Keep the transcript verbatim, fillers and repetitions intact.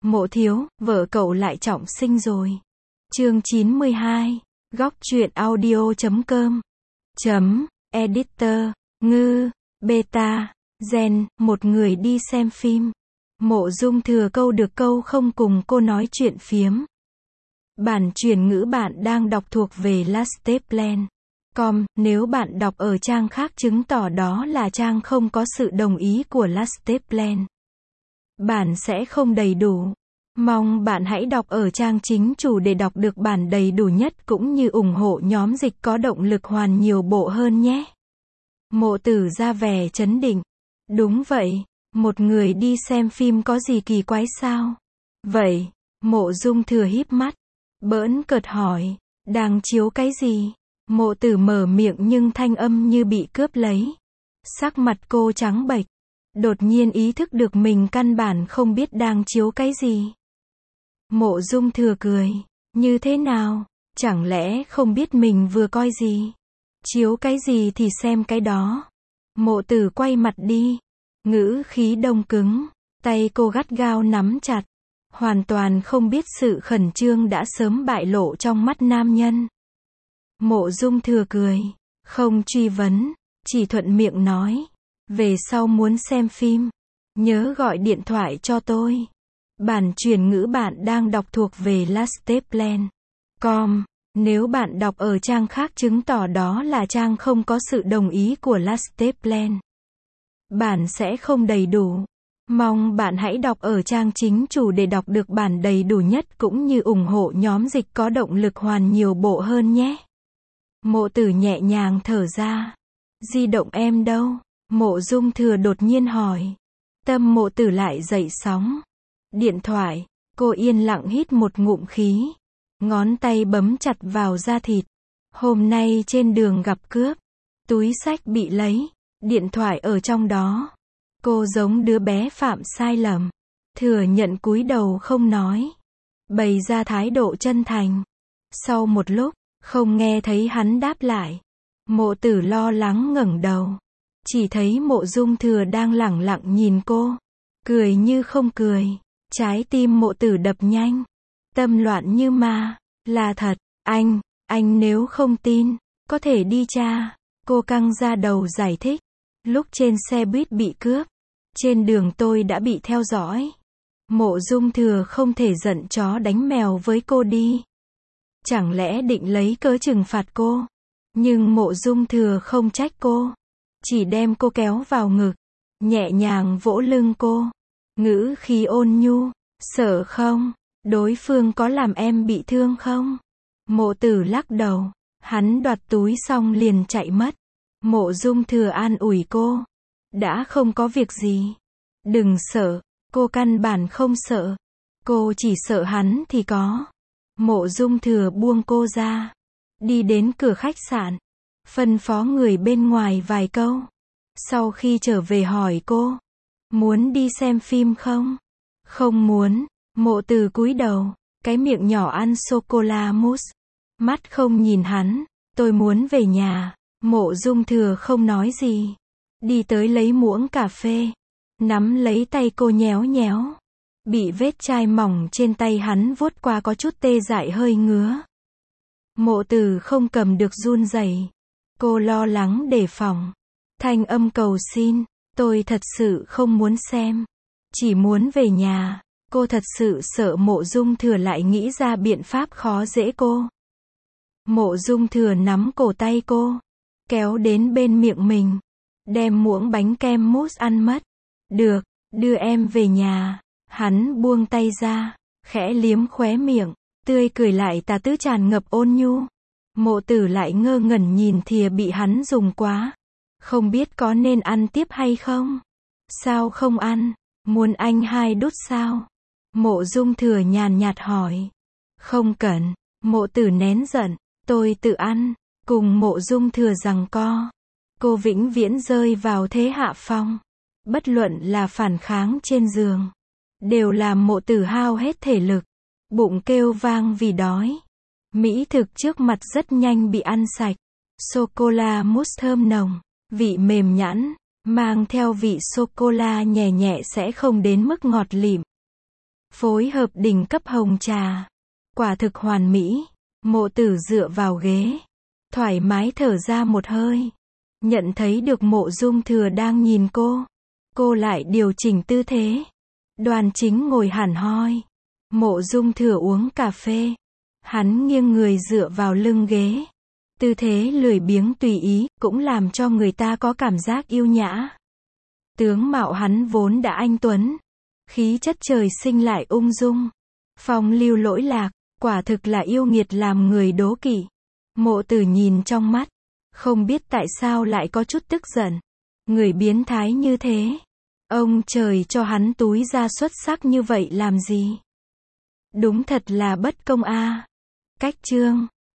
Mộ thiếu, vợ cậu lại trọng sinh rồi. Chương chín mươi hai, góc truyện audio chấm com. Chấm, editor, ngư, beta, gen, một người đi xem phim. Mộ Dung thừa câu được câu không cùng cô nói chuyện phiếm. Bản chuyển ngữ bạn đang đọc thuộc về lasteplan. Com, nếu bạn đọc ở trang khác chứng tỏ đó là trang không có sự đồng ý của lasteplan. Bản sẽ không đầy đủ. Mong bạn hãy đọc ở trang chính chủ để đọc được bản đầy đủ nhất cũng như ủng hộ nhóm dịch có động lực hoàn nhiều bộ hơn nhé. Mộ Tử ra vẻ trấn định. Đúng vậy, một người đi xem phim có gì kỳ quái sao? Vậy, Mộ Dung thừa híp mắt, bỡn cợt hỏi, đang chiếu cái gì? Mộ Tử mở miệng nhưng thanh âm như bị cướp lấy. Sắc mặt cô trắng bệch, đột nhiên ý thức được mình căn bản không biết đang chiếu cái gì. Mộ Dung thừa cười, như thế nào, chẳng lẽ không biết mình vừa coi gì? Chiếu cái gì thì xem cái đó. Mộ Tử quay mặt đi, ngữ khí đông cứng, tay cô gắt gao nắm chặt, hoàn toàn không biết sự khẩn trương đã sớm bại lộ trong mắt nam nhân. Mộ Dung thừa cười, không truy vấn, chỉ thuận miệng nói, về sau muốn xem phim, nhớ gọi điện thoại cho tôi. Bản chuyển ngữ bạn đang đọc thuộc về lasteplan. Com, nếu bạn đọc ở trang khác chứng tỏ đó là trang không có sự đồng ý của lasteplan. Bản sẽ không đầy đủ. Mong bạn hãy đọc ở trang chính chủ để đọc được bản đầy đủ nhất cũng như ủng hộ nhóm dịch có động lực hoàn nhiều bộ hơn nhé. Mộ Tử nhẹ nhàng thở ra. Di động em đâu? Mộ Dung thừa đột nhiên hỏi. Tâm Mộ Tử lại dậy sóng. Điện thoại, cô yên lặng hít một ngụm khí. Ngón tay bấm chặt vào da thịt. Hôm nay trên đường gặp cướp. Túi xách bị lấy. Điện thoại ở trong đó. Cô giống đứa bé phạm sai lầm. Thừa nhận cúi đầu không nói. Bày ra thái độ chân thành. Sau một lúc, không nghe thấy hắn đáp lại. Mộ Tử lo lắng ngẩng đầu. Chỉ thấy Mộ Dung thừa đang lẳng lặng nhìn cô. Cười như không cười. Trái tim Mộ Tử đập nhanh. Tâm loạn như ma. Là thật, anh, anh nếu không tin, có thể đi tra. Cô căng ra đầu giải thích. Lúc trên xe buýt bị cướp, trên đường tôi đã bị theo dõi. Mộ Dung thừa không thể giận chó đánh mèo với cô đi. Chẳng lẽ định lấy cớ trừng phạt cô? Nhưng Mộ Dung thừa không trách cô. Chỉ đem cô kéo vào ngực. Nhẹ nhàng vỗ lưng cô. Ngữ khí ôn nhu. Sợ không? Đối phương có làm em bị thương không? Mộ Tử lắc đầu. Hắn đoạt túi xong liền chạy mất. Mộ Dung thừa an ủi cô. Đã không có việc gì. Đừng sợ. Cô căn bản không sợ. Cô chỉ sợ hắn thì có. Mộ Dung thừa buông cô ra. Đi đến cửa khách sạn. Phân phó người bên ngoài vài câu. Sau khi trở về hỏi cô. Muốn đi xem phim không? Không muốn. Mộ Tử cúi đầu. Cái miệng nhỏ ăn sô-cô-la mousse. Mắt không nhìn hắn. Tôi muốn về nhà. Mộ Dung thừa không nói gì. Đi tới lấy muỗng cà phê. Nắm lấy tay cô nhéo nhéo. Bị vết chai mỏng trên tay hắn vuốt qua có chút tê dại hơi ngứa. Mộ Tử không cầm được run rẩy. Cô lo lắng đề phòng. Thanh âm cầu xin. Tôi thật sự không muốn xem. Chỉ muốn về nhà. Cô thật sự sợ Mộ Dung thừa lại nghĩ ra biện pháp khó dễ cô. Mộ Dung thừa nắm cổ tay cô. Kéo đến bên miệng mình. Đem muỗng bánh kem mousse ăn mất. Được, đưa em về nhà. Hắn buông tay ra. Khẽ liếm khóe miệng. Tươi cười lại tà tứ tràn ngập ôn nhu. Mộ Tử lại ngơ ngẩn nhìn thìa bị hắn dùng quá. Không biết có nên ăn tiếp hay không? Sao không ăn? Muốn anh hai đút sao? Mộ Dung thừa nhàn nhạt hỏi. Không cần. Mộ Tử nén giận. Tôi tự ăn. Cùng Mộ Dung thừa giằng co. Cô vĩnh viễn rơi vào thế hạ phong. Bất luận là phản kháng trên giường. Đều làm Mộ Tử hao hết thể lực. Bụng kêu vang vì đói. Mỹ thực trước mặt rất nhanh bị ăn sạch. Sô-cô-la mousse thơm nồng. Vị mềm nhẵn. Mang theo vị sô-cô-la nhẹ nhẹ sẽ không đến mức ngọt lịm. phối hợp đỉnh cấp hồng trà. Quả thực hoàn mỹ. Mộ Tử dựa vào ghế, thoải mái thở ra một hơi. Nhận thấy được Mộ Dung Thừa đang nhìn cô. Cô lại điều chỉnh tư thế. Đoan chính ngồi hẳn hoi. Mộ Dung Thừa uống cà phê. Hắn nghiêng người dựa vào lưng ghế. Tư thế lười biếng tùy ý, cũng làm cho người ta có cảm giác yêu nhã. Tướng mạo hắn vốn đã anh tuấn. Khí chất trời sinh lại ung dung. Phong lưu lỗi lạc, quả thực là yêu nghiệt làm người đố kỵ. Mộ Tử nhìn trong mắt. Không biết tại sao lại có chút tức giận. Người biến thái như thế. Ông trời cho hắn túi ra xuất sắc như vậy làm gì? Đúng thật là bất công a. Cách chương